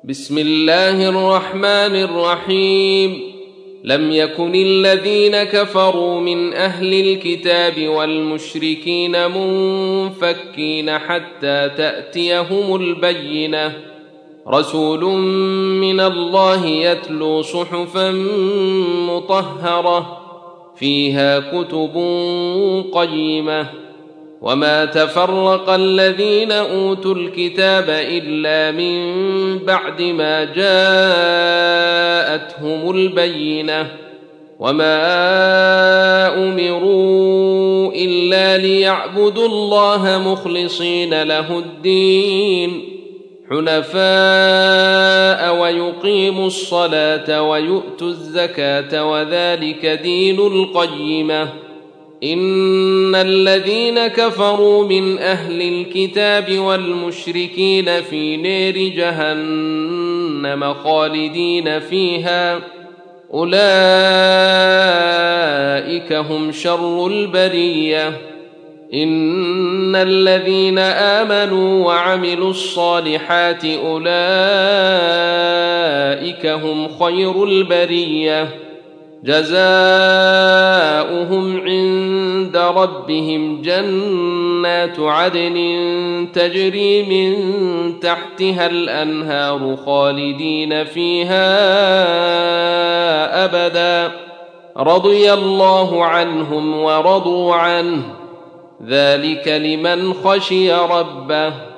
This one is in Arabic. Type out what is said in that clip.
بسم الله الرحمن الرحيم. لم يكن الذين كفروا من أهل الكتاب والمشركين منفكين حتى تأتيهم البينة، رسول من الله يتلو صحفا مطهرة فيها كتب قيمة. وما تفرق الذين أوتوا الكتاب إلا من بعد ما جاءتهم البينة، وما أمروا إلا ليعبدوا الله مخلصين له الدين حنفاء ويقيموا الصلاة ويؤتوا الزكاة وذلك دين القيمة. إن الذين كفروا من أهل الكتاب والمشركين في نار جهنم خالدين فيها أولئك هم شر البرية. إن الذين آمنوا وعملوا الصالحات أولئك هم خير البرية، جزاؤهم عند ربهم جنات عدن تجري من تحتها الأنهار خالدين فيها أبدا، رضي الله عنهم ورضوا عنه، ذلك لمن خشي ربه.